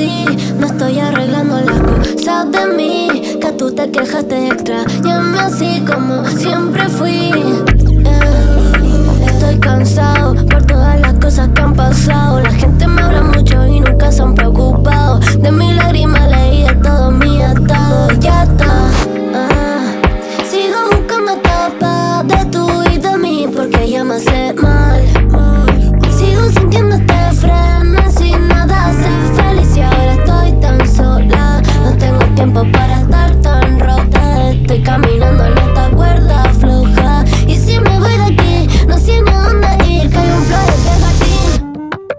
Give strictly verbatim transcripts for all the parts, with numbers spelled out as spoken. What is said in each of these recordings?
ti. No estoy arreglando las cosas de mí, que tú te quejaste extra. Llámame así como siempre fui. eh, Estoy cansado por todas las cosas que han pasado. La gente me habla mucho y nunca se han preocupado de mi lágrima leí de todo mi estado. Ya está. ah, Sigo buscando tapas de tú y de mí porque ya me hace mal. Sigo sintiendo este frenesí, nada hace feliz y ahora estoy tan sola. No tengo tiempo para estar tan rota. Estoy caminando en esta cuerda floja. Y si me voy de aquí, no sé ni a dónde ir, que hay un flores de jardín.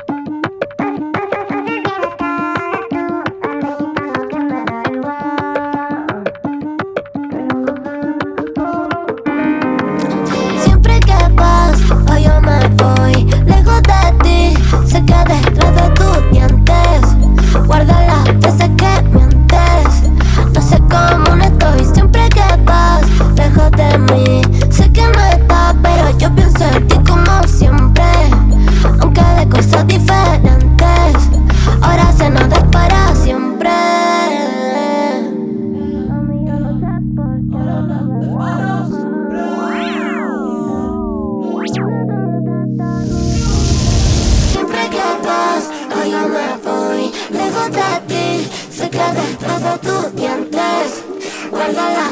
Siempre que vas, o yo me voy lejos de ti. Sé que detrás de tus dientes guarda las veces que mientes. No sé cómo no estoy siempre que vas lejos de mí. Sé que no estás, pero yo pienso en ti como siempre, aunque de cosas diferentes. Ahora se nos da para siempre. Siempre que vas, o yo me voy lejos de ti. Sé que detrás de tus dientes guarda la